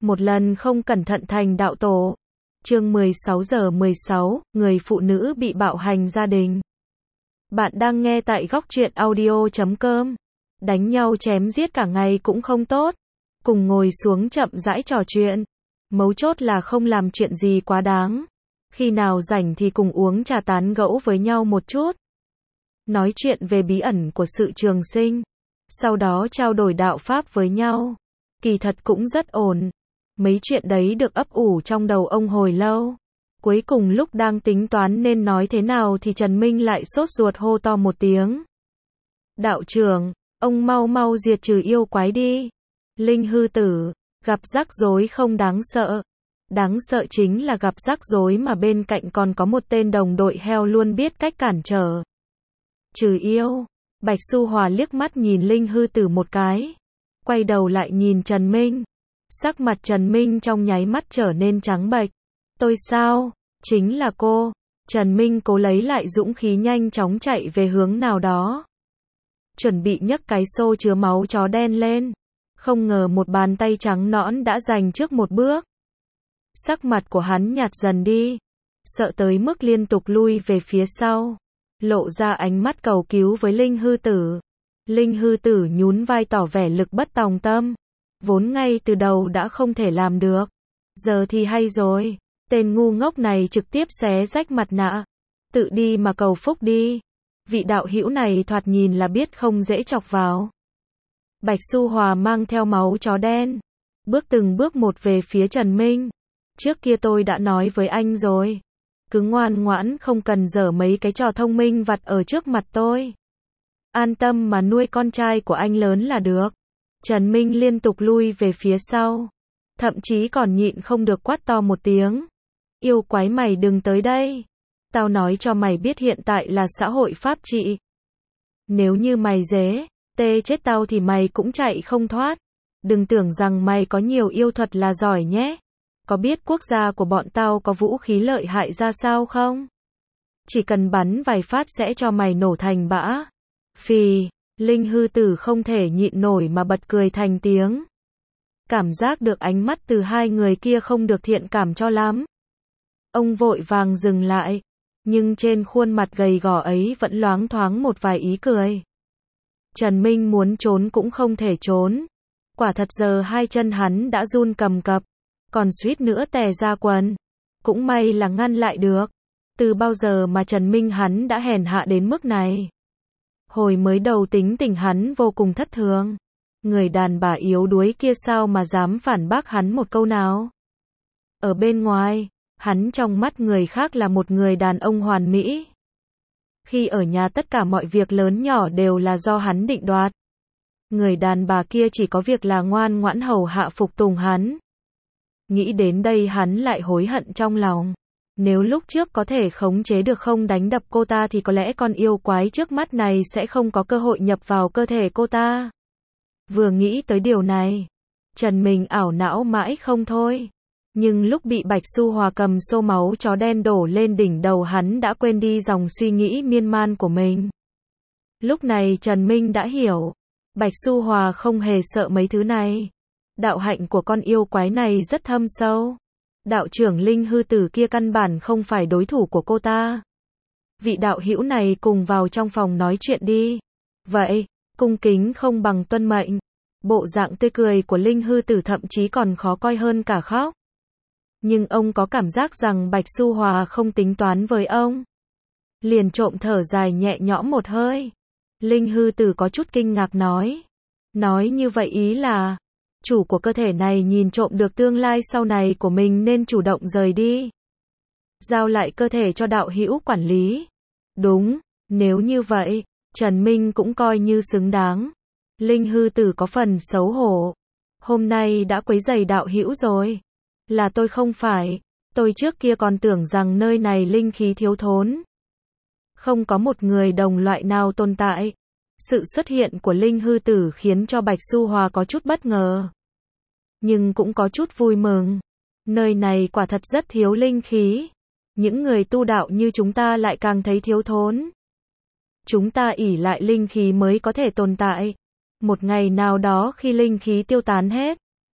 một lần không cẩn thận thành đạo tổ. Chương 16:16, người phụ nữ bị bạo hành gia đình. Bạn đang nghe tại góc truyện audio.com. Đánh nhau chém giết cả ngày cũng không tốt. Cùng ngồi xuống chậm rãi trò chuyện. Mấu chốt là không làm chuyện gì quá đáng. Khi nào rảnh thì cùng uống trà tán gẫu với nhau một chút. Nói chuyện về bí ẩn của sự trường sinh. Sau đó trao đổi đạo pháp với nhau. Kỳ thật cũng rất ổn. Mấy chuyện đấy được ấp ủ trong đầu ông hồi lâu. Cuối cùng lúc đang tính toán nên nói thế nào thì Trần Minh lại sốt ruột hô to một tiếng. Đạo trưởng, ông mau mau diệt trừ yêu quái đi. Linh hư tử, gặp rắc rối không đáng sợ. Đáng sợ chính là gặp rắc rối mà bên cạnh còn có một tên đồng đội heo luôn biết cách cản trở. Trừ yêu, Bạch Xu Hòa liếc mắt nhìn Linh hư tử một cái. Quay đầu lại nhìn Trần Minh. Sắc mặt Trần Minh trong nháy mắt trở nên trắng bệch. Tôi sao? Chính là cô. Trần Minh cố lấy lại dũng khí nhanh chóng chạy về hướng nào đó. Chuẩn bị nhấc cái xô chứa máu chó đen lên. Không ngờ một bàn tay trắng nõn đã giành trước một bước. Sắc mặt của hắn nhạt dần đi. Sợ tới mức liên tục lui về phía sau. Lộ ra ánh mắt cầu cứu với Linh hư tử. Linh hư tử nhún vai tỏ vẻ lực bất tòng tâm. Vốn ngay từ đầu đã không thể làm được. Giờ thì hay rồi. Tên ngu ngốc này trực tiếp xé rách mặt nạ. Tự đi mà cầu phúc đi. Vị đạo hữu này thoạt nhìn là biết không dễ chọc vào. Bạch Xu Hòa mang theo máu chó đen. Bước từng bước một về phía Trần Minh. Trước kia tôi đã nói với anh rồi. Cứ ngoan ngoãn không cần dở mấy cái trò thông minh vặt ở trước mặt tôi. An tâm mà nuôi con trai của anh lớn là được. Trần Minh liên tục lui về phía sau. Thậm chí còn nhịn không được quát to một tiếng. Yêu quái mày đừng tới đây. Tao nói cho mày biết hiện tại là xã hội pháp trị. Nếu như mày dế, tê chết tao thì mày cũng chạy không thoát. Đừng tưởng rằng mày có nhiều yêu thuật là giỏi nhé. Có biết quốc gia của bọn tao có vũ khí lợi hại ra sao không? Chỉ cần bắn vài phát sẽ cho mày nổ thành bã. Phì, Linh hư tử không thể nhịn nổi mà bật cười thành tiếng. Cảm giác được ánh mắt từ hai người kia không được thiện cảm cho lắm. Ông vội vàng dừng lại. Nhưng trên khuôn mặt gầy gò ấy vẫn loáng thoáng một vài ý cười. Trần Minh muốn trốn cũng không thể trốn. Quả thật giờ hai chân hắn đã run cầm cập. Còn suýt nữa tè ra quần. Cũng may là ngăn lại được. Từ bao giờ mà Trần Minh hắn đã hèn hạ đến mức này. Hồi mới đầu tính tình hắn vô cùng thất thường. Người đàn bà yếu đuối kia sao mà dám phản bác hắn một câu nào. Ở bên ngoài, hắn trong mắt người khác là một người đàn ông hoàn mỹ. Khi ở nhà tất cả mọi việc lớn nhỏ đều là do hắn định đoạt. Người đàn bà kia chỉ có việc là ngoan ngoãn hầu hạ phục tùng hắn. Nghĩ đến đây hắn lại hối hận trong lòng. Nếu lúc trước có thể khống chế được không đánh đập cô ta thì có lẽ con yêu quái trước mắt này sẽ không có cơ hội nhập vào cơ thể cô ta. Vừa nghĩ tới điều này, Trần Minh ảo não mãi không thôi. Nhưng lúc bị Bạch Xu Hòa cầm xô máu chó đen đổ lên đỉnh đầu hắn đã quên đi dòng suy nghĩ miên man của mình. Lúc này Trần Minh đã hiểu. Bạch Xu Hòa không hề sợ mấy thứ này. Đạo hạnh của con yêu quái này rất thâm sâu. Đạo trưởng Linh hư tử kia căn bản không phải đối thủ của cô ta. Vị đạo hữu này cùng vào trong phòng nói chuyện đi. Vậy, cung kính không bằng tuân mệnh. Bộ dạng tươi cười của Linh hư tử thậm chí còn khó coi hơn cả khóc. Nhưng ông có cảm giác rằng Bạch Xu Hòa không tính toán với ông. Liền trộm thở dài nhẹ nhõm một hơi. Linh hư tử có chút kinh ngạc nói. Nói như vậy ý là, chủ của cơ thể này nhìn trộm được tương lai sau này của mình nên chủ động rời đi. Giao lại cơ thể cho đạo hữu quản lý. Đúng, nếu như vậy, Trần Minh cũng coi như xứng đáng. Linh hư tử có phần xấu hổ. Hôm nay đã quấy rầy đạo hữu rồi. Là tôi không phải. Tôi trước kia còn tưởng rằng nơi này linh khí thiếu thốn. Không có một người đồng loại nào tồn tại. Sự xuất hiện của Linh hư tử khiến cho Bạch Xu Hòa có chút bất ngờ. Nhưng cũng có chút vui mừng. Nơi này quả thật rất thiếu linh khí. Những người tu đạo như chúng ta lại càng thấy thiếu thốn. Chúng ta ỷ lại linh khí mới có thể tồn tại. Một ngày nào đó khi linh khí tiêu tán hết,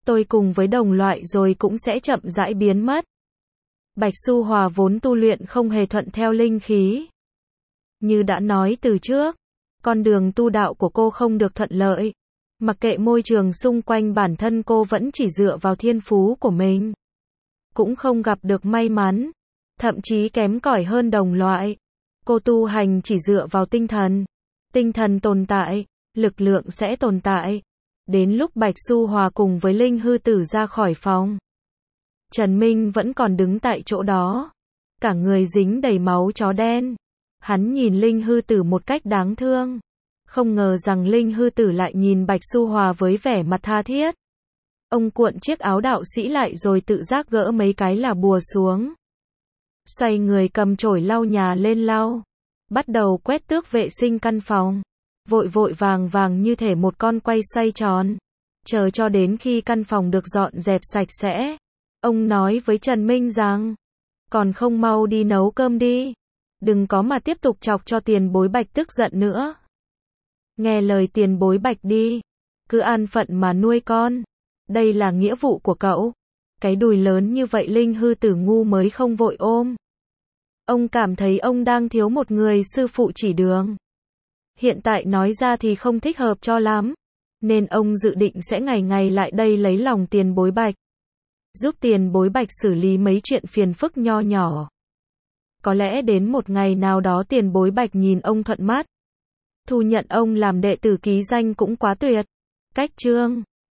tôi cùng với đồng loại rồi cũng sẽ chậm rãi biến mất. Bạch Xu Hòa vốn tu luyện không hề thuận theo linh khí. Như đã nói từ trước, con đường tu đạo của cô không được thuận lợi. Mặc kệ môi trường xung quanh, bản thân cô vẫn chỉ dựa vào thiên phú của mình. Cũng không gặp được may mắn, thậm chí kém cỏi hơn đồng loại. Cô tu hành chỉ dựa vào tinh thần. Tinh thần tồn tại, lực lượng sẽ tồn tại. Đến lúc Bạch Xu Hòa cùng với Linh Hư Tử ra khỏi phòng, Trần Minh vẫn còn đứng tại chỗ đó, cả người dính đầy máu chó đen. Hắn nhìn Linh Hư Tử một cách đáng thương. Không ngờ rằng Linh Hư Tử lại nhìn Bạch Xu Hòa với vẻ mặt tha thiết. Ông cuộn chiếc áo đạo sĩ lại rồi tự giác gỡ mấy cái là bùa xuống. Xoay người cầm chổi lau nhà lên lau. Bắt đầu quét tước vệ sinh căn phòng. Vội vội vàng vàng như thể một con quay xoay tròn. Chờ cho đến khi căn phòng được dọn dẹp sạch sẽ. Ông nói với Trần Minh rằng, còn không mau đi nấu cơm đi. Đừng có mà tiếp tục chọc cho tiền bối Bạch tức giận nữa. Nghe lời tiền bối Bạch đi. Cứ an phận mà nuôi con. Đây là nghĩa vụ của cậu. Cái đùi lớn như vậy Linh Hư Tử ngu mới không vội ôm. Ông cảm thấy ông đang thiếu một người sư phụ chỉ đường. Hiện tại nói ra thì không thích hợp cho lắm. Nên ông dự định sẽ ngày ngày lại đây lấy lòng tiền bối Bạch. Giúp tiền bối Bạch xử lý mấy chuyện phiền phức nho nhỏ. Có lẽ đến một ngày nào đó tiền bối Bạch nhìn ông thuận mắt. Thu nhận ông làm đệ tử ký danh cũng quá tuyệt. Cách chương